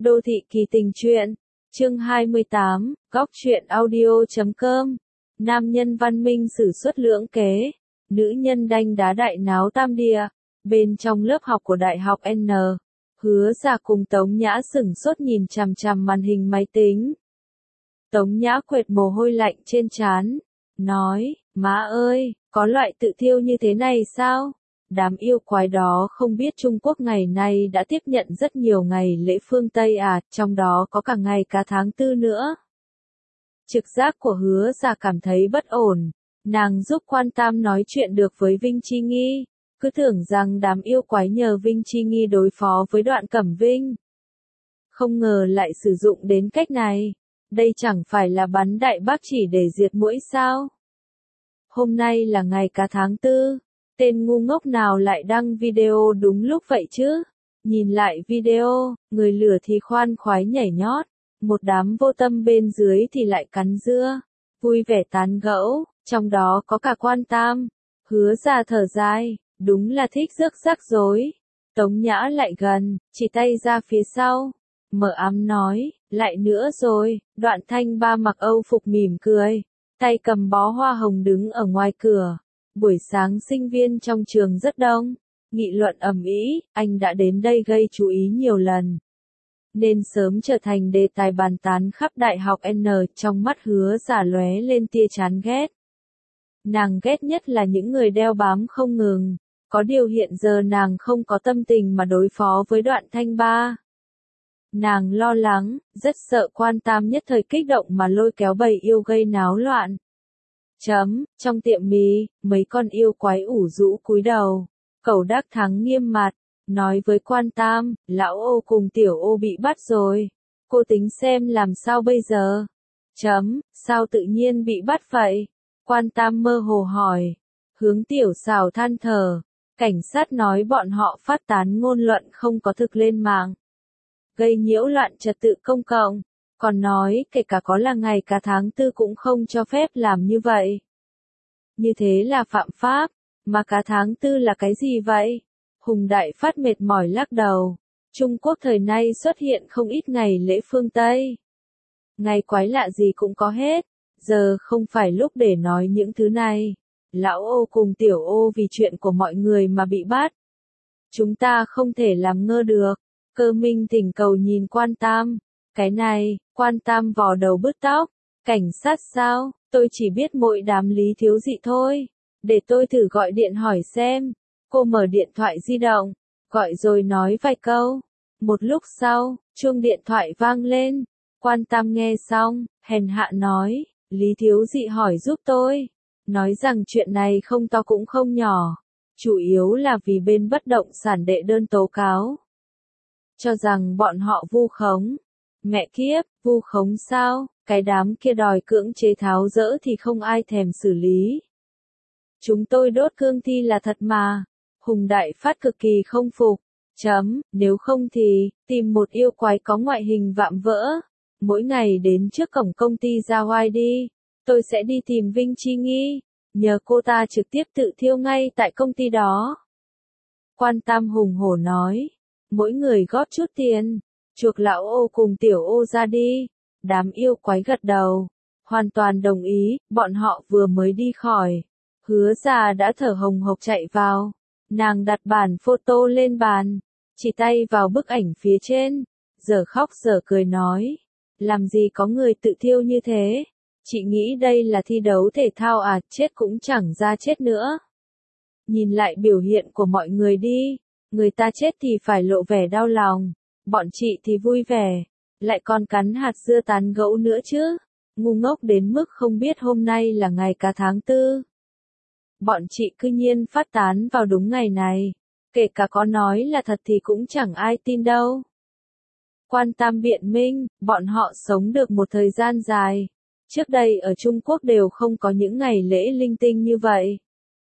Đô thị kỳ tình truyện, chương 28, góc truyện audio.com. Nam nhân văn minh sử xuất lưỡng kế, nữ nhân đanh đá đại náo tam địa. Bên trong lớp học của Đại học N, Hứa Ra cùng Tống Nhã sửng sốt nhìn chằm chằm màn hình máy tính. Tống Nhã quệt mồ hôi lạnh trên trán, nói, má ơi, có loại tự thiêu như thế này sao? Đám yêu quái đó không biết Trung Quốc ngày nay đã tiếp nhận rất nhiều ngày lễ phương Tây à, trong đó có cả ngày cả tháng 4 nữa. Trực giác của Hứa Ra cảm thấy bất ổn, nàng giúp Quan Tam nói chuyện được với Vinh Chi Nghi, cứ tưởng rằng đám yêu quái nhờ Vinh Chi Nghi đối phó với Đoạn Cẩm Vinh. Không ngờ lại sử dụng đến cách này, đây chẳng phải là bắn đại bác chỉ để diệt muỗi sao? Hôm nay là ngày cả tháng 4. Tên ngu ngốc nào lại đăng video đúng lúc vậy chứ? Nhìn lại video, người lửa thì khoan khoái nhảy nhót, một đám vô tâm bên dưới thì lại cắn dưa, vui vẻ tán gẫu, trong đó có cả Quan Tam. Hứa Ra thở dài, đúng là thích rước rắc rối. Tống Nhã lại gần, chỉ tay ra phía sau, mở ám nói, lại nữa rồi. Đoạn Thanh Ba mặc Âu phục mỉm cười, tay cầm bó hoa hồng đứng ở ngoài cửa. Buổi sáng sinh viên trong trường rất đông, nghị luận ầm ĩ, anh đã đến đây gây chú ý nhiều lần, nên sớm trở thành đề tài bàn tán khắp Đại học N. Trong mắt Hứa Ra lóe lên tia chán ghét. Nàng ghét nhất là những người đeo bám không ngừng, có điều hiện giờ nàng không có tâm tình mà đối phó với Đoạn Thanh Ba. Nàng lo lắng, rất sợ Quan Tam nhất thời kích động mà lôi kéo bầy yêu gây náo loạn. Trong tiệm mì, mấy con yêu quái ủ rũ cúi đầu. Cẩu Đắc Thắng nghiêm mặt, nói với Quan Tam, lão Ô cùng tiểu Ô bị bắt rồi. Cô tính xem làm sao bây giờ? Sao tự nhiên bị bắt vậy? Quan Tam mơ hồ hỏi. Hướng Tiểu Xào than thở. Cảnh sát nói bọn họ phát tán ngôn luận không có thực lên mạng, gây nhiễu loạn trật tự công cộng. Còn nói, kể cả có là ngày cả tháng 4 cũng không cho phép làm như vậy. Như thế là phạm pháp, mà cả tháng 4 là cái gì vậy? Hùng Đại Phát mệt mỏi lắc đầu. Trung Quốc thời nay xuất hiện không ít ngày lễ phương Tây. Ngày quái lạ gì cũng có hết, giờ không phải lúc để nói những thứ này. Lão Ô cùng tiểu Ô vì chuyện của mọi người mà bị bắt. Chúng ta không thể làm ngơ được. Cơ Minh thỉnh cầu nhìn Quan Tam. Cái này, Quan Tam vò đầu bứt tóc. Cảnh sát sao? Tôi chỉ biết mỗi đám Lý Thiếu Dị thôi. Để tôi thử gọi điện hỏi xem. Cô mở điện thoại di động, gọi rồi nói vài câu. Một lúc sau, chuông điện thoại vang lên. Quan Tam nghe xong, hèn hạ nói, Lý Thiếu Dị hỏi giúp tôi. Nói rằng chuyện này không to cũng không nhỏ. Chủ yếu là vì bên bất động sản đệ đơn tố cáo, cho rằng bọn họ vu khống. Mẹ kiếp, vu khống sao? Cái đám kia đòi cưỡng chế tháo dỡ thì không ai thèm xử lý. Chúng tôi đốt cương thi là thật mà. Hùng Đại Phát cực kỳ không phục. Nếu không thì, tìm một yêu quái có ngoại hình vạm vỡ. Mỗi ngày đến trước cổng công ty ra oai đi. Tôi sẽ đi tìm Vinh Chi Nghi, nhờ cô ta trực tiếp tự thiêu ngay tại công ty đó. Quan Tam hùng hổ nói. Mỗi người góp chút tiền, chuộc lão Ô cùng tiểu Ô ra đi. Đám yêu quái gật đầu, hoàn toàn đồng ý. Bọn họ vừa mới đi khỏi, Hứa Ra đã thở hồng hộc chạy vào. Nàng đặt bản photo lên bàn, chỉ tay vào bức ảnh phía trên, giờ khóc giờ cười nói, làm gì có người tự thiêu như thế. Chị nghĩ đây là thi đấu thể thao à, chết cũng chẳng ra chết nữa. Nhìn lại biểu hiện của mọi người đi, người ta chết thì phải lộ vẻ đau lòng, bọn chị thì vui vẻ, lại còn cắn hạt dưa tán gẫu nữa chứ. Ngu ngốc đến mức không biết hôm nay là ngày cả tháng 4. Bọn chị cư nhiên phát tán vào đúng ngày này, kể cả có nói là thật thì cũng chẳng ai tin đâu. Quan Tam biện minh, bọn họ sống được một thời gian dài. Trước đây ở Trung Quốc đều không có những ngày lễ linh tinh như vậy.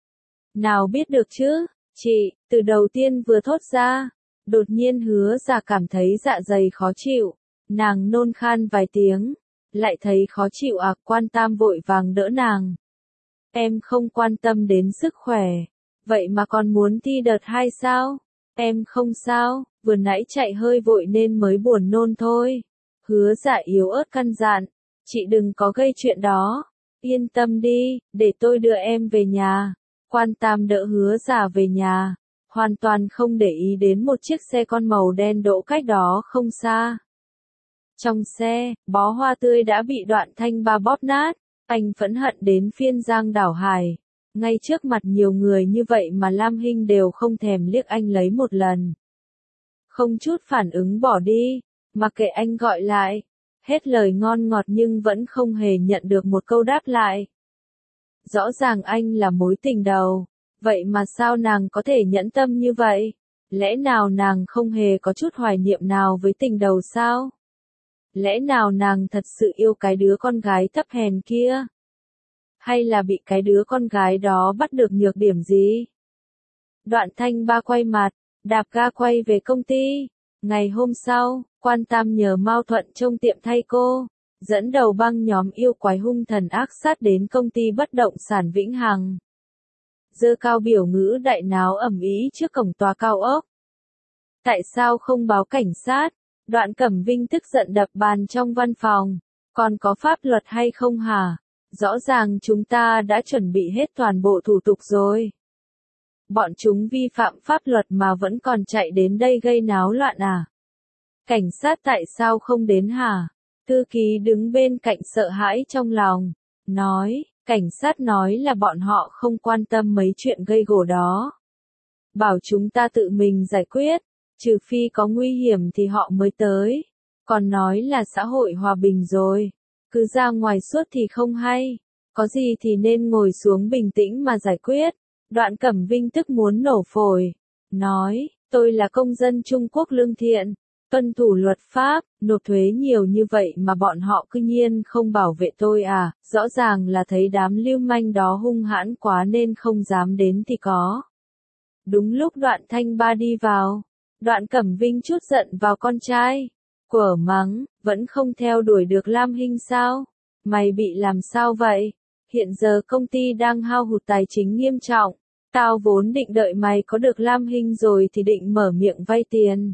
Nào biết được chứ, chị, từ đầu tiên vừa thốt ra, đột nhiên Hứa Ra cảm thấy dạ dày khó chịu. Nàng nôn khan vài tiếng, lại thấy khó chịu à. Quan Tam vội vàng đỡ nàng. Em không quan tâm đến sức khỏe, vậy mà còn muốn thi đợt 2 sao? Em không sao, vừa nãy chạy hơi vội nên mới buồn nôn thôi. Hứa Dạ yếu ớt căn dặn, chị đừng có gây chuyện đó. Yên tâm đi, để tôi đưa em về nhà. Quan Tam đỡ Hứa Dạ về nhà, hoàn toàn không để ý đến một chiếc xe con màu đen đỗ cách đó không xa. Trong xe, bó hoa tươi đã bị Đoạn Thanh Ba bóp nát, anh phẫn hận đến phiên giang đảo hải. Ngay trước mặt nhiều người như vậy mà Lam Hinh đều không thèm liếc anh lấy một lần. Không chút phản ứng bỏ đi, mặc kệ anh gọi lại, hết lời ngon ngọt nhưng vẫn không hề nhận được một câu đáp lại. Rõ ràng anh là mối tình đầu, vậy mà sao nàng có thể nhẫn tâm như vậy? Lẽ nào nàng không hề có chút hoài niệm nào với tình đầu sao? Lẽ nào nàng thật sự yêu cái đứa con gái thấp hèn kia? Hay là bị cái đứa con gái đó bắt được nhược điểm gì? Đoạn Thanh Ba quay mặt, đạp ga quay về công ty. Ngày hôm sau, Quan Tam nhờ Mao Thuận trông tiệm thay cô, dẫn đầu băng nhóm yêu quái hung thần ác sát đến công ty bất động sản Vĩnh Hằng. Giơ cao biểu ngữ đại náo ầm ĩ trước cổng tòa cao ốc. Tại sao không báo cảnh sát? Đoạn Cẩm Vinh tức giận đập bàn trong văn phòng. Còn có pháp luật hay không hả? Rõ ràng chúng ta đã chuẩn bị hết toàn bộ thủ tục rồi. Bọn chúng vi phạm pháp luật mà vẫn còn chạy đến đây gây náo loạn à? Cảnh sát tại sao không đến hả? Thư ký đứng bên cạnh sợ hãi trong lòng, nói, cảnh sát nói là bọn họ không quan tâm mấy chuyện gây gổ đó. Bảo chúng ta tự mình giải quyết, trừ phi có nguy hiểm thì họ mới tới. Còn nói là xã hội hòa bình rồi, cứ ra ngoài suốt thì không hay, có gì thì nên ngồi xuống bình tĩnh mà giải quyết. Đoạn Cẩm Vinh tức muốn nổ phổi, nói, tôi là công dân Trung Quốc lương thiện, tuân thủ luật pháp, nộp thuế nhiều như vậy mà bọn họ cư nhiên không bảo vệ tôi à, rõ ràng là thấy đám lưu manh đó hung hãn quá nên không dám đến thì có. Đúng lúc Đoạn Thanh Ba đi vào, Đoạn Cẩm Vinh trút giận vào con trai, quở mắng, vẫn không theo đuổi được Lam Hinh sao? Mày bị làm sao vậy? Hiện giờ công ty đang hao hụt tài chính nghiêm trọng, tao vốn định đợi mày có được Lam Hinh rồi thì định mở miệng vay tiền.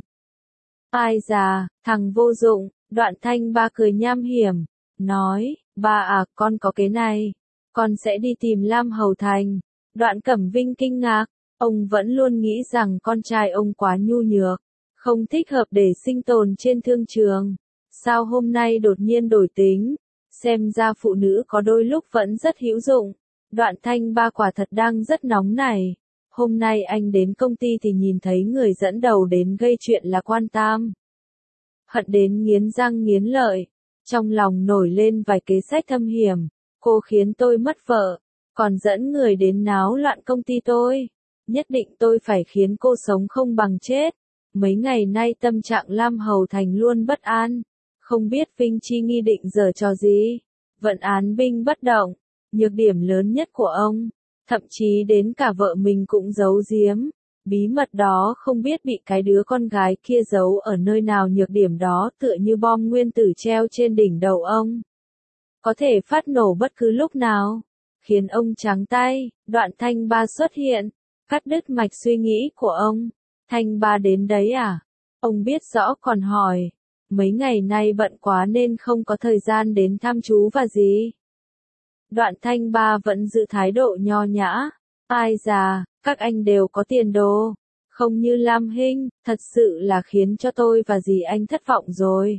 Ai già, thằng vô dụng, Đoạn Thanh Ba cười nham hiểm, nói, ba à, con có cái này, con sẽ đi tìm Lam Hầu Thành. Đoạn Cẩm Vinh kinh ngạc, ông vẫn luôn nghĩ rằng con trai ông quá nhu nhược, không thích hợp để sinh tồn trên thương trường. Sao hôm nay đột nhiên đổi tính? Xem ra phụ nữ có đôi lúc vẫn rất hữu dụng. Đoạn Thanh Ba quả thật đang rất nóng này. Hôm nay anh đến công ty thì nhìn thấy người dẫn đầu đến gây chuyện là Quan Tam. Hận đến nghiến răng nghiến lợi, trong lòng nổi lên vài kế sách thâm hiểm. Cô khiến tôi mất vợ, còn dẫn người đến náo loạn công ty tôi. Nhất định tôi phải khiến cô sống không bằng chết. Mấy ngày nay tâm trạng Lam Hầu Thành luôn bất an. Không biết Vinh Chi nghi định giở trò gì. Vận án binh bất động, nhược điểm lớn nhất của ông. Thậm chí đến cả vợ mình cũng giấu giếm. Bí mật đó không biết bị cái đứa con gái kia giấu ở nơi nào, nhược điểm đó tựa như bom nguyên tử treo trên đỉnh đầu ông. Có thể phát nổ bất cứ lúc nào. Khiến ông trắng tay. Đoạn Thanh Ba xuất hiện, cắt đứt mạch suy nghĩ của ông. Thanh Ba đến đấy à? Ông biết rõ còn hỏi. Mấy ngày nay bận quá nên không có thời gian đến thăm chú và gì. Đoạn Thanh Ba vẫn giữ thái độ nho nhã. Ai già, các anh đều có tiền đồ. Không như Lam Hinh, thật sự là khiến cho tôi và dì anh thất vọng rồi.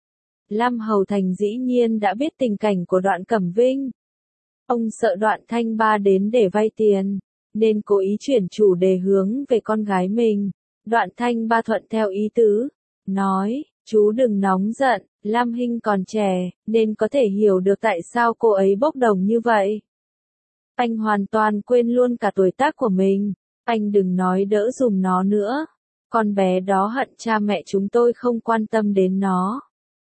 Lam Hầu Thành dĩ nhiên đã biết tình cảnh của Đoạn Cẩm Vinh. Ông sợ Đoạn Thanh Ba đến để vay tiền, nên cố ý chuyển chủ đề hướng về con gái mình. Đoạn Thanh Ba thuận theo ý tứ, nói, chú đừng nóng giận, Lam Hinh còn trẻ, nên có thể hiểu được tại sao cô ấy bốc đồng như vậy. Anh hoàn toàn quên luôn cả tuổi tác của mình, anh đừng nói đỡ dùm nó nữa. Con bé đó hận cha mẹ chúng tôi không quan tâm đến nó,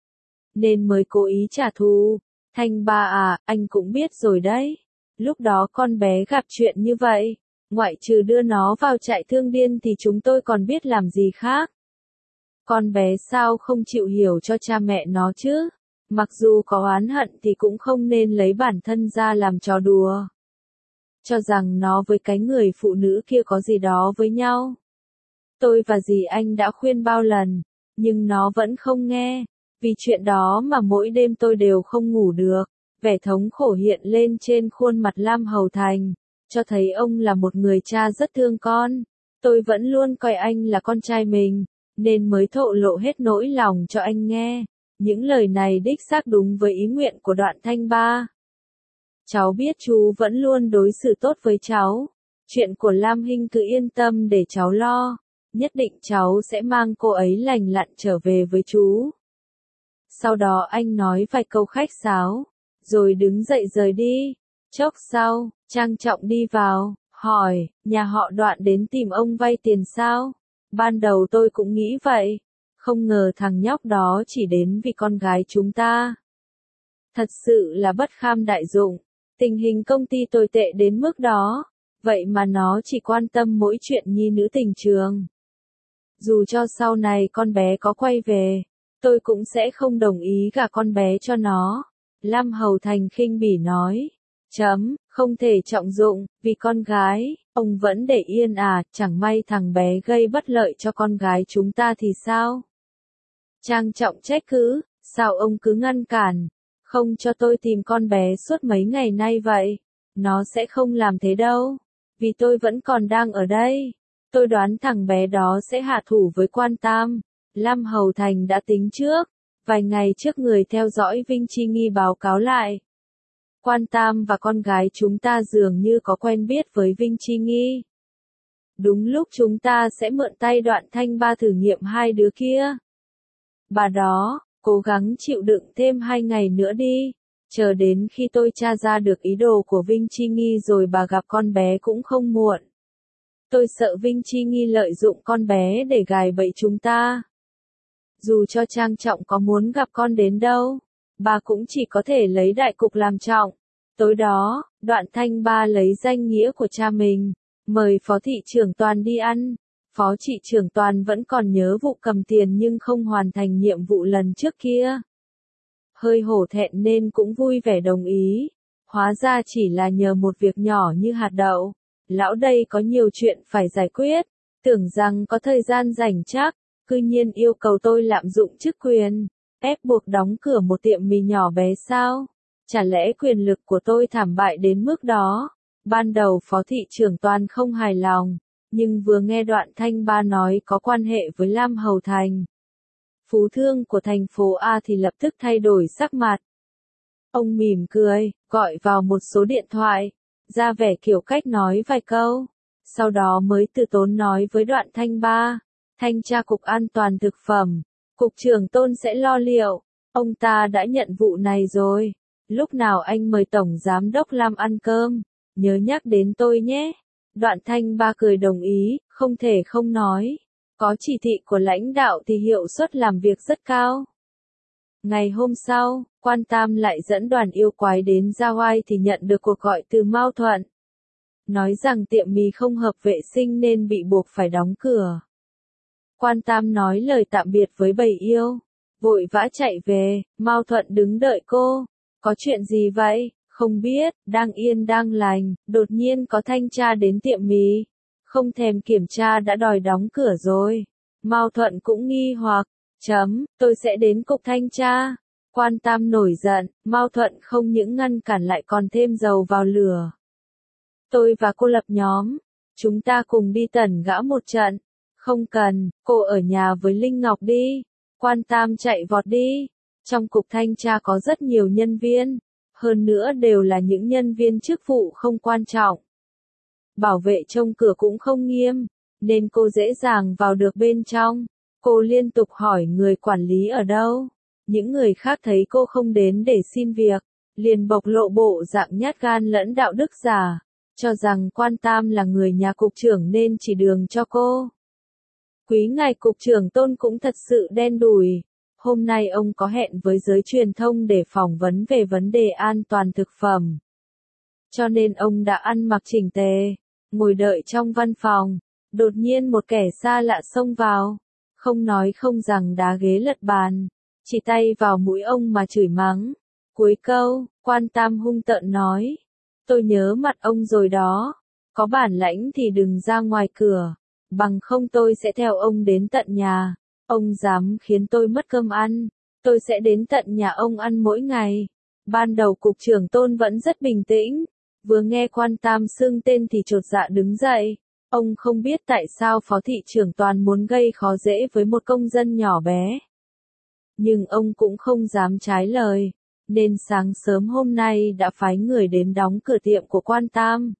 nên mới cố ý trả thù. Thanh Ba à, anh cũng biết rồi đấy. Lúc đó con bé gặp chuyện như vậy, ngoại trừ đưa nó vào trại thương điên thì chúng tôi còn biết làm gì khác. Con bé sao không chịu hiểu cho cha mẹ nó chứ? Mặc dù có oán hận thì cũng không nên lấy bản thân ra làm trò đùa. Cho rằng nó với cái người phụ nữ kia có gì đó với nhau. Tôi và dì anh đã khuyên bao lần, nhưng nó vẫn không nghe. Vì chuyện đó mà mỗi đêm tôi đều không ngủ được. Vẻ thống khổ hiện lên trên khuôn mặt Lam Hầu Thành, cho thấy ông là một người cha rất thương con. Tôi vẫn luôn coi anh là con trai mình, nên mới thổ lộ hết nỗi lòng cho anh nghe. Những lời này đích xác đúng với ý nguyện của Đoạn Thanh Ba. Cháu biết chú vẫn luôn đối xử tốt với cháu. Chuyện của Lam Hinh cứ yên tâm để cháu lo. Nhất định cháu sẽ mang cô ấy lành lặn trở về với chú. Sau đó anh nói vài câu khách sáo, rồi đứng dậy rời đi. Chốc sau, Trang Trọng đi vào, hỏi, nhà họ Đoạn đến tìm ông vay tiền sao? Ban đầu tôi cũng nghĩ vậy, không ngờ thằng nhóc đó chỉ đến vì con gái chúng ta. Thật sự là bất kham đại dụng, tình hình công ty tồi tệ đến mức đó, vậy mà nó chỉ quan tâm mỗi chuyện nhi nữ tình trường. Dù cho sau này con bé có quay về, tôi cũng sẽ không đồng ý gả con bé cho nó. Lam Hầu Thành khinh bỉ nói. Không thể trọng dụng, vì con gái, ông vẫn để yên à, chẳng may thằng bé gây bất lợi cho con gái chúng ta thì sao? Trang Trọng trách cứ, sao ông cứ ngăn cản, không cho tôi tìm con bé suốt mấy ngày nay vậy? Nó sẽ không làm thế đâu, vì tôi vẫn còn đang ở đây. Tôi đoán thằng bé đó sẽ hạ thủ với Quan Tam. Lam Hầu Thành đã tính trước. Vài ngày trước người theo dõi Vinh Chi Nghi báo cáo lại. Quan Tam và con gái chúng ta dường như có quen biết với Vinh Chi Nghi. Đúng lúc chúng ta sẽ mượn tay Đoạn Thanh Ba thử nghiệm hai đứa kia. Bà đó, cố gắng chịu đựng thêm 2 ngày nữa đi. Chờ đến khi tôi tra ra được ý đồ của Vinh Chi Nghi rồi bà gặp con bé cũng không muộn. Tôi sợ Vinh Chi Nghi lợi dụng con bé để gài bẫy chúng ta. Dù cho Trang Trọng có muốn gặp con đến đâu, bà cũng chỉ có thể lấy đại cục làm trọng. Tối đó, Đoạn Thanh Ba lấy danh nghĩa của cha mình, mời Phó Thị trưởng Toàn đi ăn. Phó Thị trưởng Toàn vẫn còn nhớ vụ cầm tiền nhưng không hoàn thành nhiệm vụ lần trước kia. Hơi hổ thẹn nên cũng vui vẻ đồng ý. Hóa ra chỉ là nhờ một việc nhỏ như hạt đậu. Lão đây có nhiều chuyện phải giải quyết, tưởng rằng có thời gian rảnh chắc, cư nhiên yêu cầu tôi lạm dụng chức quyền, ép buộc đóng cửa một tiệm mì nhỏ bé sao? Chả lẽ quyền lực của tôi thảm bại đến mức đó? Ban đầu Phó Thị trưởng Toàn không hài lòng, nhưng vừa nghe Đoạn Thanh Ba nói có quan hệ với Lam Hầu Thành, phú thương của thành phố A thì lập tức thay đổi sắc mặt. Ông mỉm cười, gọi vào một số điện thoại, ra vẻ kiểu cách nói vài câu, sau đó mới từ tốn nói với Đoạn Thanh Ba, thanh tra Cục An toàn Thực phẩm, Cục trưởng Tôn sẽ lo liệu, ông ta đã nhận vụ này rồi, lúc nào anh mời Tổng Giám đốc Lam ăn cơm, nhớ nhắc đến tôi nhé. Đoạn Thanh Ba cười đồng ý, không thể không nói, có chỉ thị của lãnh đạo thì hiệu suất làm việc rất cao. Ngày hôm sau, Quan Tam lại dẫn đoàn yêu quái đến Gia Oai thì nhận được cuộc gọi từ Mao Thuận. Nói rằng tiệm mì không hợp vệ sinh nên bị buộc phải đóng cửa. Quan Tam nói lời tạm biệt với bầy yêu, vội vã chạy về, Mao Thuận đứng đợi cô. Có chuyện gì vậy? Không biết, đang yên đang lành, đột nhiên có thanh tra đến tiệm mì. Không thèm kiểm tra đã đòi đóng cửa rồi. Mao Thuận cũng nghi hoặc. Tôi sẽ đến cục thanh tra. Quan Tam nổi giận, Mao Thuận không những ngăn cản lại còn thêm dầu vào lửa. Tôi và cô lập nhóm. Chúng ta cùng đi tẩn gã một trận. Không cần, cô ở nhà với Linh Ngọc đi. Quan Tam chạy vọt đi. Trong cục thanh tra có rất nhiều nhân viên. Hơn nữa đều là những nhân viên chức vụ không quan trọng. Bảo vệ trông cửa cũng không nghiêm, nên cô dễ dàng vào được bên trong. Cô liên tục hỏi người quản lý ở đâu. Những người khác thấy cô không đến để xin việc, liền bộc lộ bộ dạng nhát gan lẫn đạo đức giả, cho rằng Quan Tam là người nhà cục trưởng nên chỉ đường cho cô. Quý ngài cục trưởng Tôn cũng thật sự đen đủi. Hôm nay ông có hẹn với giới truyền thông để phỏng vấn về vấn đề an toàn thực phẩm. Cho nên ông đã ăn mặc chỉnh tề, ngồi đợi trong văn phòng. Đột nhiên một kẻ xa lạ xông vào. Không nói không rằng đá ghế lật bàn, chỉ tay vào mũi ông mà chửi mắng. Cuối câu, Quan Tam hung tợn nói, tôi nhớ mặt ông rồi đó, có bản lãnh thì đừng ra ngoài cửa, Bằng không tôi sẽ theo ông đến tận nhà. Ông dám khiến tôi mất cơm ăn, tôi sẽ đến tận nhà ông ăn mỗi ngày. Ban đầu cục trưởng Tôn vẫn rất bình tĩnh, vừa nghe quan tam xưng tên thì chột dạ đứng dậy. Ông không biết tại sao phó thị trưởng Toàn muốn gây khó dễ với một công dân nhỏ bé. Nhưng ông cũng không dám trái lời, nên sáng sớm hôm nay đã phái người đến đóng cửa tiệm của quan tam.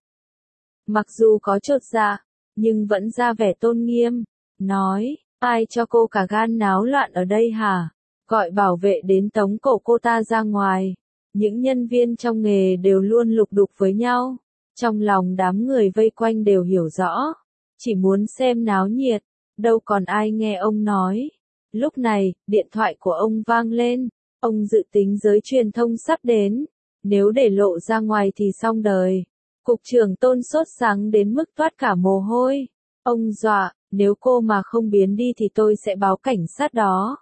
Mặc dù có chột dạ, nhưng vẫn ra vẻ tôn nghiêm, nói, ai cho cô cả gan náo loạn ở đây hả? Gọi bảo vệ đến tống cổ cô ta ra ngoài. Những nhân viên trong nghề đều luôn lục đục với nhau. Trong lòng đám người vây quanh đều hiểu rõ, chỉ muốn xem náo nhiệt, đâu còn ai nghe ông nói. Lúc này, điện thoại của ông vang lên, ông dự tính giới truyền thông sắp đến, nếu để lộ ra ngoài thì xong đời. Cục trưởng Tôn sốt sắng đến mức toát cả mồ hôi. Ông dọa, nếu cô mà không biến đi thì tôi sẽ báo cảnh sát đó.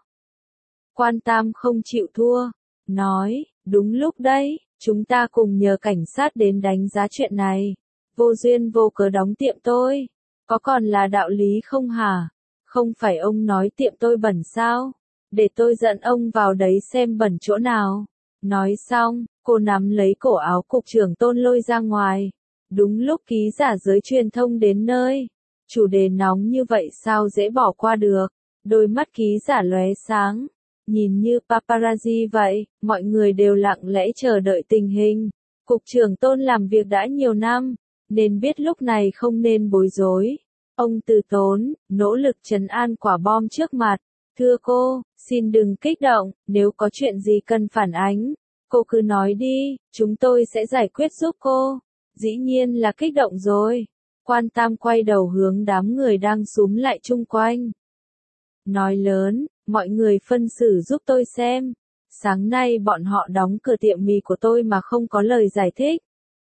Quan Tam không chịu thua, nói, đúng lúc đấy, chúng ta cùng nhờ cảnh sát đến đánh giá chuyện này. Vô duyên vô cớ đóng tiệm tôi, có còn là đạo lý không hả? Không phải ông nói tiệm tôi bẩn sao? Để tôi dẫn ông vào đấy xem bẩn chỗ nào. Nói xong, cô nắm lấy cổ áo cục trưởng Tôn lôi ra ngoài. Đúng lúc ký giả giới truyền thông đến nơi. Chủ đề nóng như vậy sao dễ bỏ qua được. Đôi mắt ký giả lóe sáng. Nhìn như paparazzi vậy, mọi người đều lặng lẽ chờ đợi tình hình. Cục trưởng Tôn làm việc đã nhiều năm, nên biết lúc này không nên bối rối. Ông từ tốn, nỗ lực trấn an quả bom trước mặt. Thưa cô, xin đừng kích động, nếu có chuyện gì cần phản ánh, cô cứ nói đi, chúng tôi sẽ giải quyết giúp cô. Dĩ nhiên là kích động rồi. Quan Tam quay đầu hướng đám người đang xúm lại chung quanh. Nói lớn, mọi người phân xử giúp tôi xem. Sáng nay bọn họ đóng cửa tiệm mì của tôi mà không có lời giải thích.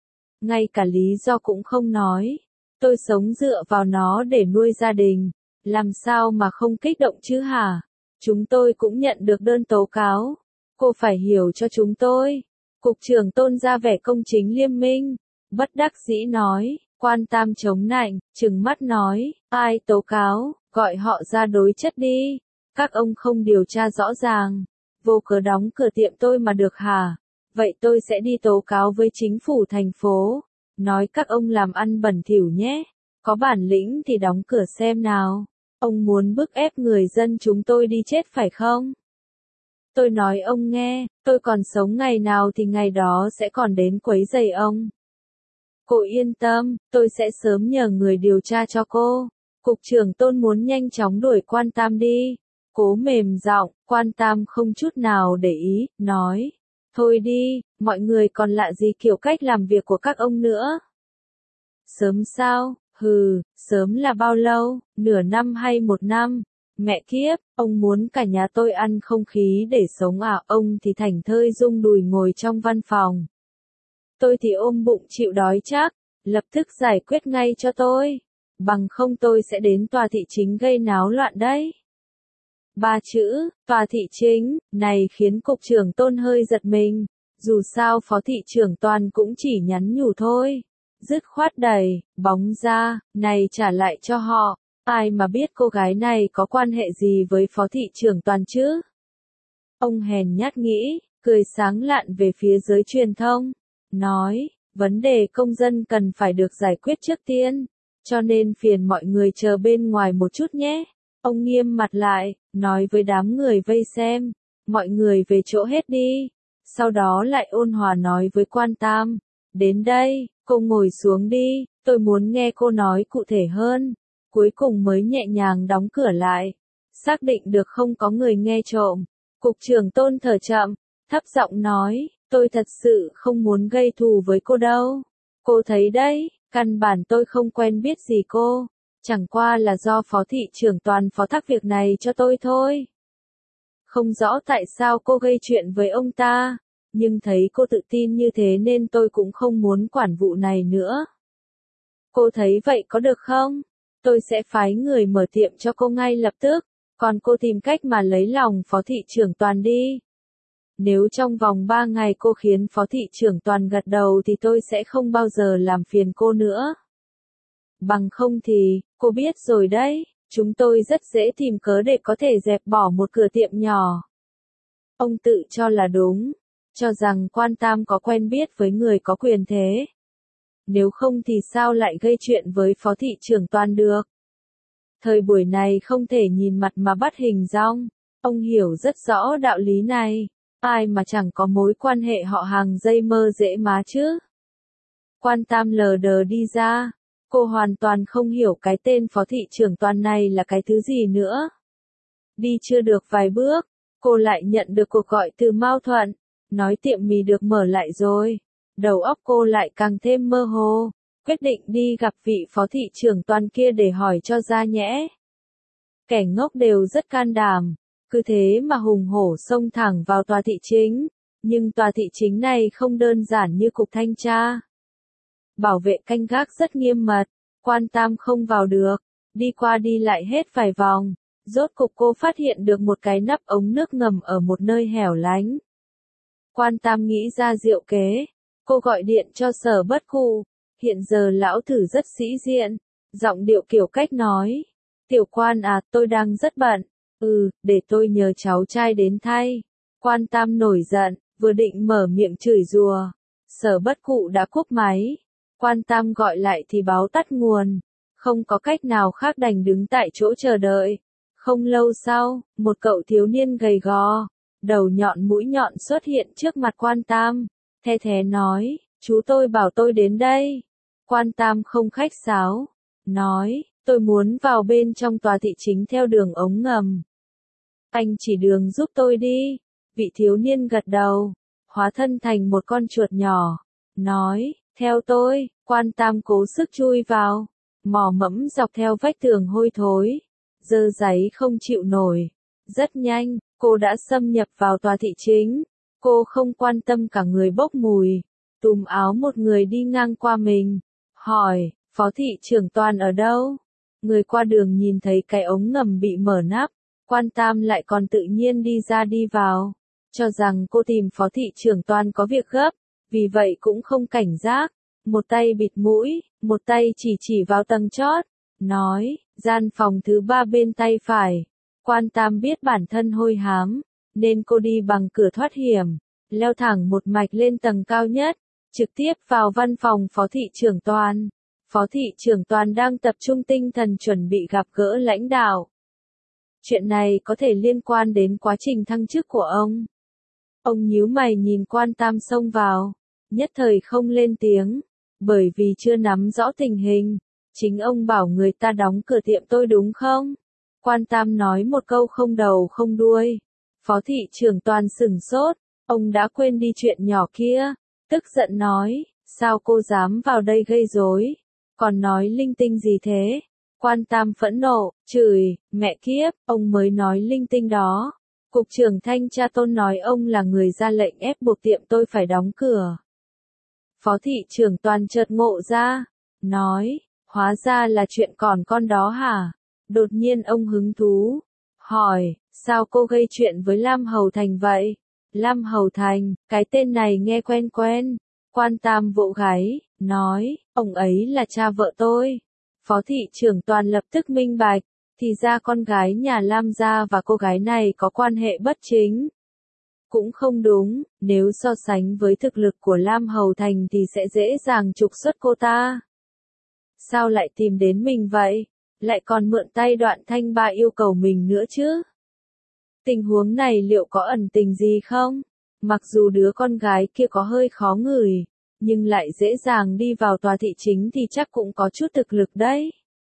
Ngay cả lý do cũng không nói. Tôi sống dựa vào nó để nuôi gia đình. Làm sao mà không kích động chứ hả? Chúng tôi cũng nhận được đơn tố cáo. Cô phải hiểu cho chúng tôi. Cục trưởng Tôn ra vẻ công chính liêm minh. Bất đắc dĩ nói. Quan Tam chống nạnh, trừng mắt nói. Ai tố cáo, gọi họ ra đối chất đi. Các ông không điều tra rõ ràng. Vô cớ đóng cửa tiệm tôi mà được hả? Vậy tôi sẽ đi tố cáo với chính phủ thành phố. Nói các ông làm ăn bẩn thỉu nhé. Có bản lĩnh thì đóng cửa xem nào. Ông muốn bức ép người dân chúng tôi đi chết phải không? Tôi nói ông nghe, tôi còn sống ngày nào thì ngày đó sẽ còn đến quấy rầy ông. Cô yên tâm, tôi sẽ sớm nhờ người điều tra cho cô. Cục trưởng Tôn muốn nhanh chóng đuổi Quan Tam đi. Cố mềm giọng, Quan Tam không chút nào để ý, nói. Thôi đi, mọi người còn lạ gì kiểu cách làm việc của các ông nữa. Sớm sao? Hừ, sớm là bao lâu, nửa năm hay một năm? Mẹ kiếp, ông muốn cả nhà tôi ăn không khí để sống à? Ông thì thảnh thơi rung đùi ngồi trong văn phòng. Tôi thì ôm bụng chịu đói chắc, lập tức giải quyết ngay cho tôi. Bằng không tôi sẽ đến tòa thị chính gây náo loạn đấy. 3 chữ, tòa thị chính, này khiến cục trưởng Tôn hơi giật mình. Dù sao phó thị trưởng Toàn cũng chỉ nhắn nhủ thôi. Dứt khoát đẩy, bóng ra, này trả lại cho họ. Ai mà biết cô gái này có quan hệ gì với phó thị trưởng Toàn chứ? Ông hèn nhát nghĩ, cười sáng lạn về phía giới truyền thông. Nói, vấn đề công dân cần phải được giải quyết trước tiên. Cho nên phiền mọi người chờ bên ngoài một chút nhé. Ông nghiêm mặt lại, nói với đám người vây xem. Mọi người về chỗ hết đi. Sau đó lại ôn hòa nói với Quan Tam. Đến đây, cô ngồi xuống đi, tôi muốn nghe cô nói cụ thể hơn. Cuối cùng mới nhẹ nhàng đóng cửa lại. Xác định được không có người nghe trộm. Cục trưởng Tôn thở chậm, thấp giọng nói, tôi thật sự không muốn gây thù với cô đâu. Cô thấy đấy, căn bản tôi không quen biết gì cô. Chẳng qua là do phó thị trưởng Toàn phó thác việc này cho tôi thôi. Không rõ tại sao cô gây chuyện với ông ta. Nhưng thấy cô tự tin như thế nên tôi cũng không muốn quản vụ này nữa. Cô thấy vậy có được không? Tôi sẽ phái người mở tiệm cho cô ngay lập tức. Còn cô tìm cách mà lấy lòng phó thị trưởng Toàn đi. Nếu trong vòng 3 ngày cô khiến phó thị trưởng Toàn gật đầu thì tôi sẽ không bao giờ làm phiền cô nữa. Bằng không thì, Cô biết rồi đấy, chúng tôi rất dễ tìm cớ để có thể dẹp bỏ một cửa tiệm nhỏ. Ông tự cho là đúng, cho rằng Quan Tam có quen biết với người có quyền thế. Nếu không thì sao lại gây chuyện với phó thị trưởng Toàn được. Thời buổi này không thể nhìn mặt mà bắt hình dong. Ông hiểu rất rõ đạo lý này. Ai mà chẳng có mối quan hệ họ hàng dây mơ dễ má chứ. Quan Tam lờ đờ đi ra. Cô hoàn toàn không hiểu cái tên phó thị trưởng Toàn này là cái thứ gì nữa. Đi chưa được vài bước, cô lại nhận được cuộc gọi từ Mao Thuận. Nói tiệm mì được mở lại rồi. Đầu óc cô lại càng thêm mơ hồ. Quyết định đi gặp vị phó thị trưởng Toàn kia để hỏi cho ra nhẽ. Kẻ ngốc đều rất can đảm. Cứ thế mà hùng hổ xông thẳng vào tòa thị chính. Nhưng tòa thị chính này không đơn giản như cục thanh tra. Bảo vệ canh gác rất nghiêm mật. Quan Tam không vào được. Đi qua đi lại hết vài vòng. Rốt cục cô phát hiện được một cái nắp ống nước ngầm ở một nơi hẻo lánh. Quan Tam nghĩ ra diệu kế. Cô gọi điện cho Sở Bất Cụ. Hiện giờ lão thử rất sĩ diện. Giọng điệu kiểu cách nói. Tiểu Quan à, tôi đang rất bận. Để tôi nhờ cháu trai đến thay. Quan Tam nổi giận, vừa định mở miệng chửi rủa. Sở Bất Cụ đã cúp máy. Quan Tam gọi lại thì báo tắt nguồn. Không có cách nào khác đành đứng tại chỗ chờ đợi. Không lâu sau, một cậu thiếu niên gầy gò, đầu nhọn mũi nhọn xuất hiện trước mặt Quan Tam. The thé nói, chú tôi bảo tôi đến đây. Quan Tam không khách sáo. Nói, tôi muốn vào bên trong tòa thị chính theo đường ống ngầm. Anh chỉ đường giúp tôi đi. Vị thiếu niên gật đầu, hóa thân thành một con chuột nhỏ. Nói, theo tôi. Quan Tam cố sức chui vào. Mò mẫm dọc theo vách tường hôi thối. Dơ giấy không chịu nổi. Rất nhanh, cô đã xâm nhập vào tòa thị chính. Cô không quan tâm cả người bốc mùi. Túm áo một người đi ngang qua mình. Hỏi, phó thị trưởng Toàn ở đâu? Người qua đường nhìn thấy cái ống ngầm bị mở nắp. Quan Tam lại còn tự nhiên đi ra đi vào. Cho rằng cô tìm phó thị trưởng Toàn có việc gấp. Vì vậy cũng không cảnh giác. Một tay bịt mũi, một tay chỉ vào tầng chót. Nói, gian phòng thứ 3 bên tay phải. Quan Tam biết bản thân hôi hám, nên cô đi bằng cửa thoát hiểm, leo thẳng một mạch lên tầng cao nhất, trực tiếp vào văn phòng phó thị trưởng Toàn. Phó thị trưởng Toàn đang tập trung tinh thần chuẩn bị gặp gỡ lãnh đạo. Chuyện này có thể liên quan đến quá trình thăng chức của ông. Ông nhíu mày nhìn Quan Tam xông vào, nhất thời không lên tiếng, bởi vì chưa nắm rõ tình hình. Chính ông bảo người ta đóng cửa tiệm tôi đúng không? Quan Tam nói một câu không đầu không đuôi. Phó thị trưởng Toàn sửng sốt, ông đã quên đi chuyện nhỏ kia. Tức giận nói, sao cô dám vào đây gây rối? Còn nói linh tinh gì thế? Quan Tam phẫn nộ, chửi, mẹ kiếp, ông mới nói linh tinh đó. Cục trưởng thanh tra Tôn nói ông là người ra lệnh ép buộc tiệm tôi phải đóng cửa. Phó thị trưởng Toàn chợt ngộ ra, nói, hóa ra là chuyện còn con đó hả? Đột nhiên ông hứng thú, hỏi, sao cô gây chuyện với Lam Hầu Thành vậy? Lam Hầu Thành, cái tên này nghe quen quen. Quan Tam vỗ gáy, nói, ông ấy là cha vợ tôi. Phó thị trưởng Toàn lập tức minh bạch, thì ra con gái nhà Lam gia và cô gái này có quan hệ bất chính. Cũng không đúng, nếu so sánh với thực lực của Lam Hầu Thành thì sẽ dễ dàng trục xuất cô ta. Sao lại tìm đến mình vậy? Lại còn mượn tay Đoạn Thanh Ba yêu cầu mình nữa chứ? Tình huống này liệu có ẩn tình gì không? Mặc dù đứa con gái kia có hơi khó ngửi, nhưng lại dễ dàng đi vào tòa thị chính thì chắc cũng có chút thực lực đấy.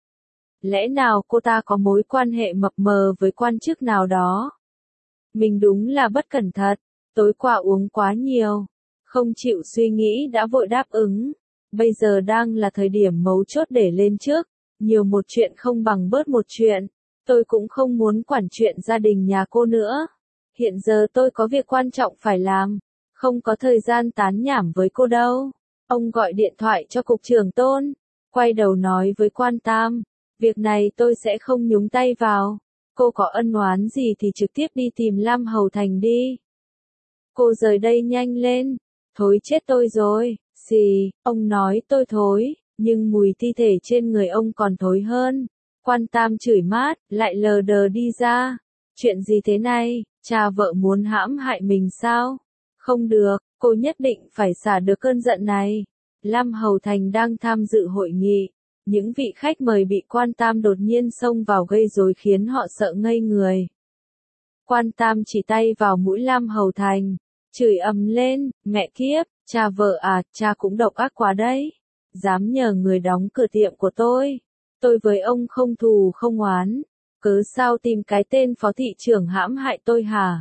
Lẽ nào cô ta có mối quan hệ mập mờ với quan chức nào đó? Mình đúng là bất cẩn thật, tối qua uống quá nhiều, không chịu suy nghĩ đã vội đáp ứng. Bây giờ đang là thời điểm mấu chốt để lên trước, nhiều một chuyện không bằng bớt một chuyện. Tôi cũng không muốn quản chuyện gia đình nhà cô nữa. Hiện giờ tôi có việc quan trọng phải làm, không có thời gian tán nhảm với cô đâu. Ông gọi điện thoại cho cục trưởng Tôn, quay đầu nói với Quan Tam, việc này tôi sẽ không nhúng tay vào. Cô có ân oán gì thì trực tiếp đi tìm Lam Hầu Thành đi. Cô rời đây nhanh lên, thối chết tôi rồi. Xì, ông nói tôi thối, nhưng mùi thi thể trên người ông còn thối hơn. Quan Tam chửi mát, lại lờ đờ đi ra. Chuyện gì thế này, cha vợ muốn hãm hại mình sao? Không được, cô nhất định phải xả được cơn giận này. Lam Hầu Thành đang tham dự hội nghị. Những vị khách mời bị Quan Tam đột nhiên xông vào gây rối khiến họ sợ ngây người. Quan Tam chỉ tay vào mũi Lam Hầu Thành, chửi ầm lên, mẹ kiếp, cha vợ à, cha cũng độc ác quá đấy. Dám nhờ người đóng cửa tiệm của tôi. Tôi với ông không thù không oán. Cớ sao tìm cái tên phó thị trưởng hãm hại tôi hả?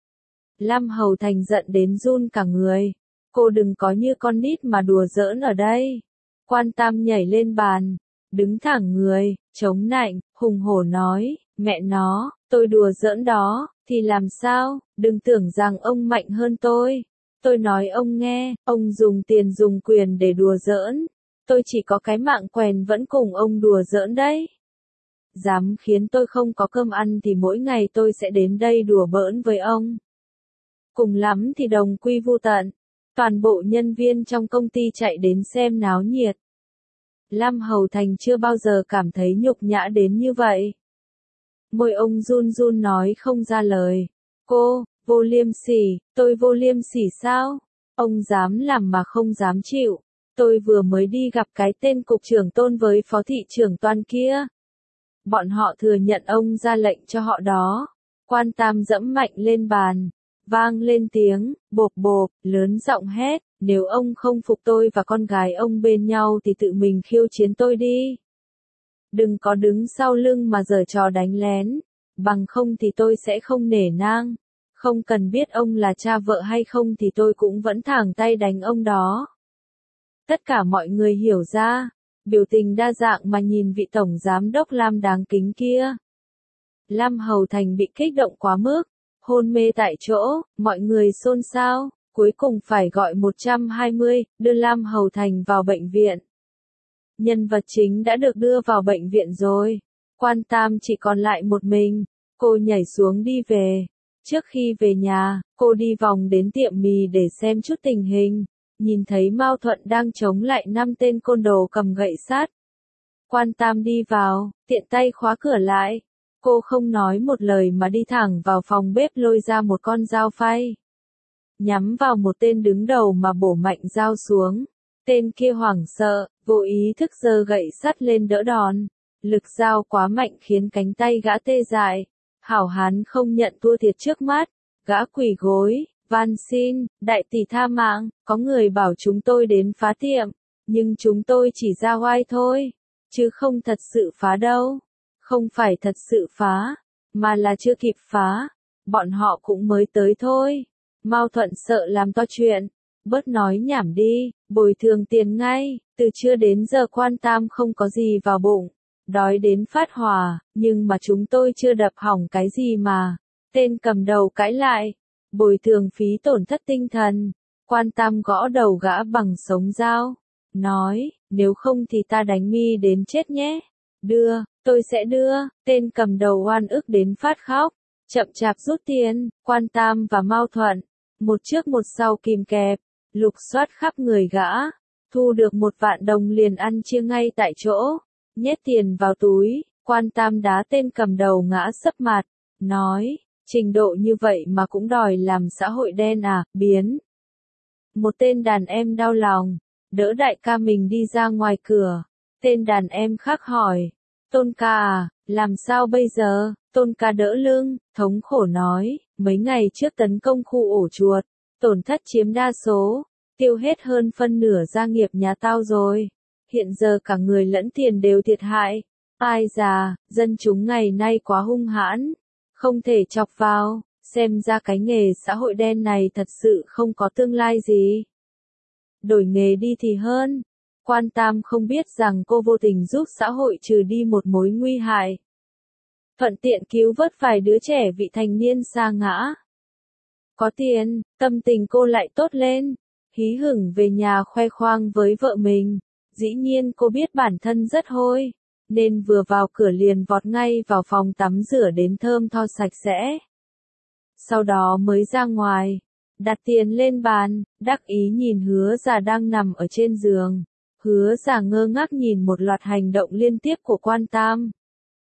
Lam Hầu Thành giận đến run cả người. Cô đừng có như con nít mà đùa giỡn ở đây. Quan Tam nhảy lên bàn, đứng thẳng người, chống nạnh, hùng hổ nói, mẹ nó, tôi đùa giỡn đó, thì làm sao, đừng tưởng rằng ông mạnh hơn tôi. Tôi nói ông nghe, ông dùng tiền dùng quyền để đùa giỡn. Tôi chỉ có cái mạng quèn vẫn cùng ông đùa giỡn đấy. Dám khiến tôi không có cơm ăn thì mỗi ngày tôi sẽ đến đây đùa bỡn với ông. Cùng lắm thì đồng quy vu tận. Toàn bộ nhân viên trong công ty chạy đến xem náo nhiệt. Lam Hầu Thành chưa bao giờ cảm thấy nhục nhã đến như vậy. Môi ông run run nói không ra lời. Cô, vô liêm sỉ, tôi vô liêm sỉ sao? Ông dám làm mà không dám chịu. Tôi vừa mới đi gặp cái tên cục trưởng Tôn với phó thị trưởng Toan kia. Bọn họ thừa nhận ông ra lệnh cho họ đó. Quan Tam dẫm mạnh lên bàn. Vang lên tiếng, bộp bộp, lớn giọng hét, nếu ông không phục tôi và con gái ông bên nhau thì tự mình khiêu chiến tôi đi. Đừng có đứng sau lưng mà giở trò đánh lén, bằng không thì tôi sẽ không nể nang. Không cần biết ông là cha vợ hay không thì tôi cũng vẫn thẳng tay đánh ông đó. Tất cả mọi người hiểu ra, biểu tình đa dạng mà nhìn vị tổng giám đốc Lam đáng kính kia. Lam Hầu Thành bị kích động quá mức. Hôn mê tại chỗ, mọi người xôn xao, cuối cùng phải gọi 120, đưa Lam Hầu Thành vào bệnh viện. Nhân vật chính đã được đưa vào bệnh viện rồi. Quan Tam chỉ còn lại một mình, cô nhảy xuống đi về. Trước khi về nhà, cô đi vòng đến tiệm mì để xem chút tình hình. Nhìn thấy Mao Thuận đang chống lại 5 tên côn đồ cầm gậy sắt. Quan Tam đi vào, tiện tay khóa cửa lại. Cô không nói một lời mà đi thẳng vào phòng bếp lôi ra một con dao phay. Nhắm vào một tên đứng đầu mà bổ mạnh dao xuống. Tên kia hoảng sợ, vô ý thức giơ gậy sắt lên đỡ đòn. Lực dao quá mạnh khiến cánh tay gã tê dại. Hảo hán không nhận thua thiệt trước mắt. Gã quỳ gối, van xin, đại tỷ tha mạng, có người bảo chúng tôi đến phá tiệm. Nhưng chúng tôi chỉ ra oai thôi, chứ không thật sự phá đâu. Không phải thật sự phá, mà là chưa kịp phá. Bọn họ cũng mới tới thôi. Mao Thuận sợ làm to chuyện. Bớt nói nhảm đi, bồi thường tiền ngay. Từ trưa đến giờ Quan Tam không có gì vào bụng. Đói đến phát hỏa, nhưng mà chúng tôi chưa đập hỏng cái gì mà. Tên cầm đầu cãi lại. Bồi thường phí tổn thất tinh thần. Quan Tam gõ đầu gã bằng sống dao. Nói, nếu không thì ta đánh mi đến chết nhé. Đưa, tôi sẽ đưa, tên cầm đầu oan ức đến phát khóc. Chậm chạp rút tiền, Quan Tam và Mao Thuận. Một trước một sau kìm kẹp, lục soát khắp người gã. Thu được 1 vạn đồng liền ăn chia ngay tại chỗ. Nhét tiền vào túi, Quan Tam đá tên cầm đầu ngã sấp mặt. Nói, trình độ như vậy mà cũng đòi làm xã hội đen à, biến. Một tên đàn em đau lòng, đỡ đại ca mình đi ra ngoài cửa. Tên đàn em khác hỏi, Tôn ca à, làm sao bây giờ? Tôn ca đỡ lưng, thống khổ nói, mấy ngày trước tấn công khu ổ chuột, tổn thất chiếm đa số, tiêu hết hơn phân nửa gia nghiệp nhà tao rồi. Hiện giờ cả người lẫn tiền đều thiệt hại. Ai già, dân chúng ngày nay quá hung hãn, không thể chọc vào, xem ra cái nghề xã hội đen này thật sự không có tương lai gì. Đổi nghề đi thì hơn. Quan Tam không biết rằng cô vô tình giúp xã hội trừ đi một mối nguy hại. Thuận tiện cứu vớt vài đứa trẻ vị thành niên sa ngã. Có tiền, tâm tình cô lại tốt lên. Hí hửng về nhà khoe khoang với vợ mình. Dĩ nhiên cô biết bản thân rất hôi, nên vừa vào cửa liền vọt ngay vào phòng tắm rửa đến thơm tho sạch sẽ. Sau đó mới ra ngoài, đặt tiền lên bàn, đắc ý nhìn Hứa Già đang nằm ở trên giường. Hứa Già ngơ ngác nhìn một loạt hành động liên tiếp của Quan Tam.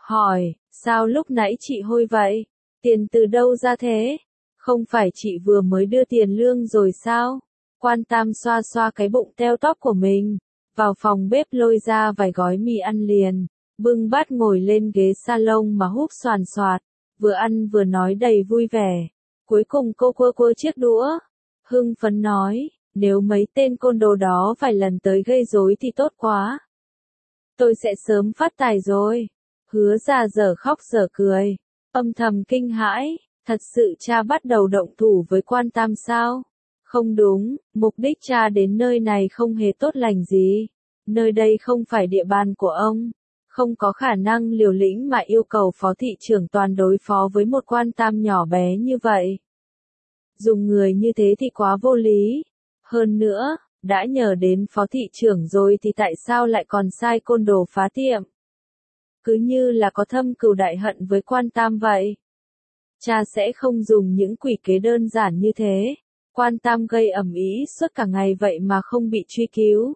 hỏi, sao lúc nãy chị hôi vậy? Tiền từ đâu ra thế? Không phải chị vừa mới đưa tiền lương rồi sao? Quan Tam xoa xoa cái bụng teo tóp của mình, vào phòng bếp lôi ra vài gói mì ăn liền, bưng bát ngồi lên ghế salon mà húp xoàn xoạt, vừa ăn vừa nói đầy vui vẻ. Cuối cùng cô quơ quơ chiếc đũa, hưng phấn nói, nếu mấy tên côn đồ đó vài lần tới gây rối thì tốt quá. Tôi sẽ sớm phát tài rồi. Hứa già dở khóc dở cười, âm thầm kinh hãi, thật sự cha bắt đầu động thủ với Quan Tam sao? Không đúng, mục đích cha đến nơi này không hề tốt lành gì. Nơi đây không phải địa bàn của ông, không có khả năng liều lĩnh mà yêu cầu phó thị trưởng toàn đối phó với một Quan Tam nhỏ bé như vậy. Dùng người như thế thì quá vô lý. Hơn nữa, đã nhờ đến phó thị trưởng rồi thì tại sao lại còn sai côn đồ phá tiệm? Cứ như là có thâm cừu đại hận với Quan Tam vậy. Cha sẽ không dùng những quỷ kế đơn giản như thế. Quan Tam gây ầm ĩ suốt cả ngày vậy mà không bị truy cứu.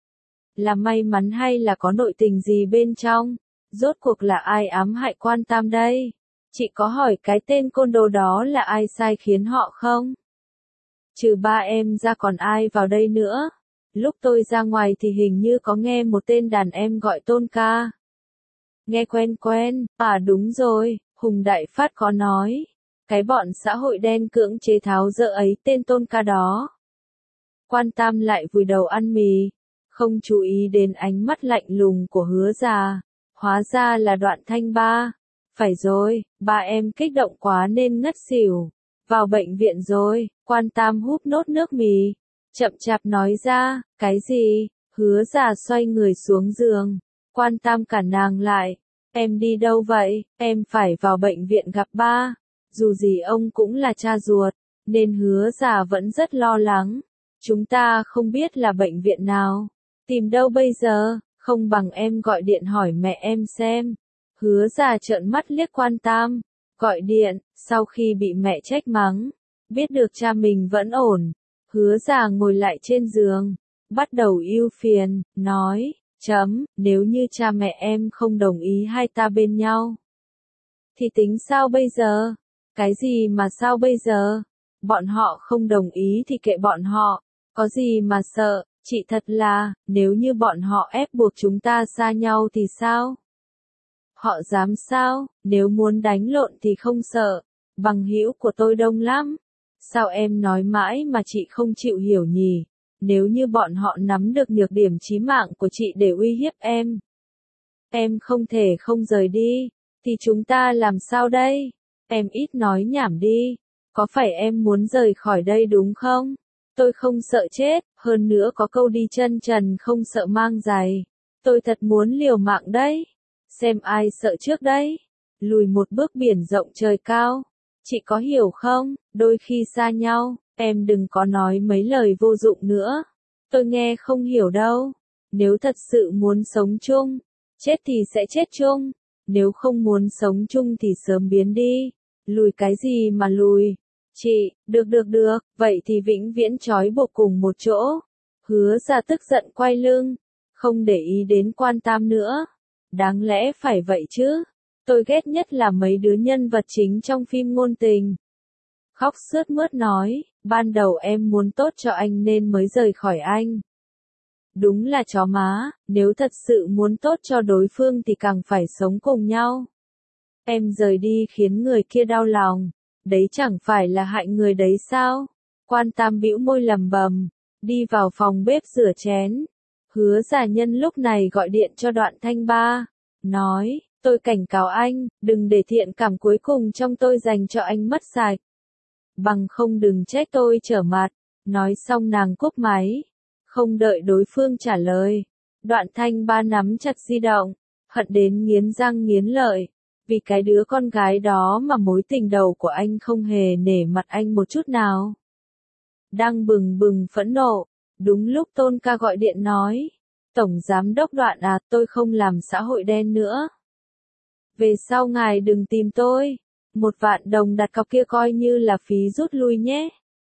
Là may mắn hay là có nội tình gì bên trong? Rốt cuộc là ai ám hại Quan Tam đây? Chị có hỏi cái tên côn đồ đó là ai sai khiến họ không? Trừ ba em ra còn ai vào đây nữa? Lúc tôi ra ngoài thì hình như có nghe một tên đàn em gọi Tôn ca. Nghe quen quen, à đúng rồi, Hùng Đại Phát có nói. Cái bọn xã hội đen cưỡng chế tháo dỡ ấy tên Tôn ca đó. Quan Tam lại vùi đầu ăn mì, không chú ý đến ánh mắt lạnh lùng của Hứa già. Hóa ra là Đoạn Thanh Ba. Phải rồi, ba em kích động quá nên ngất xỉu. Vào bệnh viện rồi, Quan Tam húp nốt nước mì. Chậm chạp nói ra, cái gì? Hứa già xoay người xuống giường. Quan Tam cản nàng lại. Em đi đâu vậy? Em phải vào bệnh viện gặp ba. Dù gì ông cũng là cha ruột, nên Hứa già vẫn rất lo lắng. Chúng ta không biết là bệnh viện nào. Tìm đâu bây giờ? Không bằng em gọi điện hỏi mẹ em xem. Hứa già trợn mắt liếc Quan Tam. Gọi điện, sau khi bị mẹ trách mắng. Biết được cha mình vẫn ổn. Hứa già ngồi lại trên giường. Bắt đầu ưu phiền, nói. Nếu như cha mẹ em không đồng ý hai ta bên nhau. Thì tính sao bây giờ? Cái gì mà sao bây giờ? Bọn họ không đồng ý thì kệ bọn họ. Có gì mà sợ, chị thật là, nếu như bọn họ ép buộc chúng ta xa nhau thì sao? Họ dám sao, nếu muốn đánh lộn thì không sợ. Bằng hữu của tôi đông lắm. Sao em nói mãi mà chị không chịu hiểu nhỉ? Nếu như bọn họ nắm được nhược điểm chí mạng của chị để uy hiếp em không thể không rời đi, thì chúng ta làm sao đây? Em ít nói nhảm đi, có phải em muốn rời khỏi đây đúng không? Tôi không sợ chết, hơn nữa có câu đi chân trần không sợ mang giày. Tôi thật muốn liều mạng đấy. Xem ai sợ trước đấy. Lùi một bước biển rộng trời cao. Chị có hiểu không? Đôi khi xa nhau, em đừng có nói mấy lời vô dụng nữa. Tôi nghe không hiểu đâu. Nếu thật sự muốn sống chung, chết thì sẽ chết chung. Nếu không muốn sống chung thì sớm biến đi. Lùi cái gì mà lùi? Chị, được, vậy thì vĩnh viễn trói buộc cùng một chỗ. Hứa ra tức giận quay lưng, không để ý đến Quan Tam nữa. Đáng lẽ phải vậy chứ. Tôi ghét nhất là mấy đứa nhân vật chính trong phim ngôn tình. Khóc sướt mướt nói, ban đầu em muốn tốt cho anh nên mới rời khỏi anh. Đúng là chó má, nếu thật sự muốn tốt cho đối phương thì càng phải sống cùng nhau. Em rời đi khiến người kia đau lòng, đấy chẳng phải là hại người đấy sao? Quan Tam bĩu môi lầm bầm, đi vào phòng bếp rửa chén. Hứa Giả Nhân lúc này gọi điện cho Đoạn Thanh Ba, nói, tôi cảnh cáo anh, đừng để thiện cảm cuối cùng trong tôi dành cho anh mất sạch. Bằng không đừng trách tôi trở mặt. Nói xong nàng cúp máy, không đợi đối phương trả lời. Đoạn Thanh Ba nắm chặt di động, hận đến nghiến răng nghiến lợi. Vì cái đứa con gái đó mà mối tình đầu của anh không hề nể mặt anh một chút nào. Đang bừng bừng phẫn nộ, đúng lúc Tôn ca gọi điện nói, Tổng Giám đốc Đoạn à, tôi không làm xã hội đen nữa. Về sau ngài đừng tìm tôi, 1.000.000 đặt cọc kia coi như là phí rút lui nhé.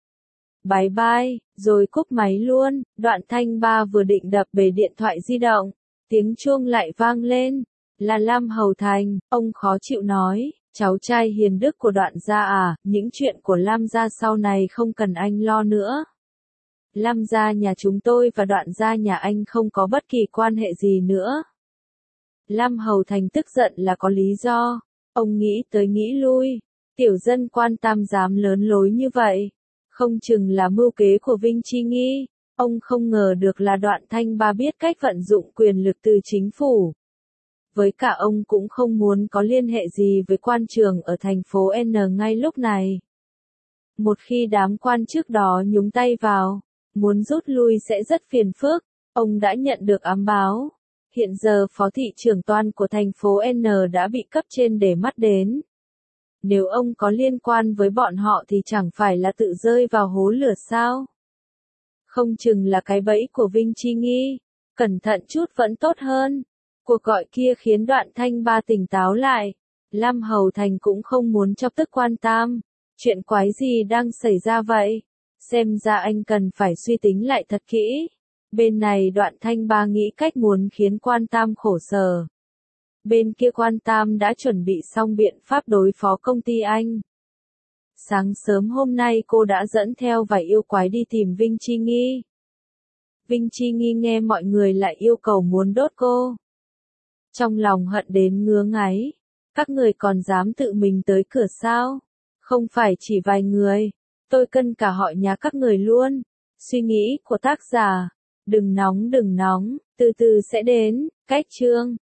Bye bye, rồi cúp máy luôn. Đoạn Thanh Ba vừa định đập bể điện thoại di động, tiếng chuông lại vang lên. Là Lam Hầu Thành, ông khó chịu nói, cháu trai hiền đức của Đoạn gia à, những chuyện của Lam gia sau này không cần anh lo nữa. Lam gia nhà chúng tôi và Đoạn gia nhà anh không có bất kỳ quan hệ gì nữa. Lam Hầu Thành tức giận là có lý do, ông nghĩ tới nghĩ lui, tiểu dân quan tam dám lớn lối như vậy, không chừng là mưu kế của Vinh Chi Nghi, ông không ngờ được là Đoạn Thanh Ba biết cách vận dụng quyền lực từ chính phủ. Với cả ông cũng không muốn có liên hệ gì với quan trường ở thành phố N ngay lúc này. Một khi đám quan chức đó nhúng tay vào, muốn rút lui sẽ rất phiền phức, ông đã nhận được ám báo. Hiện giờ phó thị trưởng toan của thành phố N đã bị cấp trên để mắt đến. Nếu ông có liên quan với bọn họ thì chẳng phải là tự rơi vào hố lửa sao? Không chừng là cái bẫy của Vinh Chi Nghi, cẩn thận chút vẫn tốt hơn. Cuộc gọi kia khiến Đoạn Thanh Ba tỉnh táo lại. Lam Hầu Thành cũng không muốn chọc tức quan tam. Chuyện quái gì đang xảy ra vậy? Xem ra anh cần phải suy tính lại thật kỹ. Bên này Đoạn Thanh Ba nghĩ cách muốn khiến quan tam khổ sở. Bên kia quan tam đã chuẩn bị xong biện pháp đối phó công ty anh. Sáng sớm hôm nay cô đã dẫn theo vài yêu quái đi tìm Vinh Chi Nghi. Vinh Chi Nghi nghe mọi người lại yêu cầu muốn đốt cô. Trong lòng hận đến ngứa ngáy. Các người còn dám tự mình tới cửa sao? Không phải chỉ vài người. Tôi cân cả họ nhà các người luôn. Suy nghĩ của tác giả. Đừng nóng, từ từ sẽ đến. Cách chương.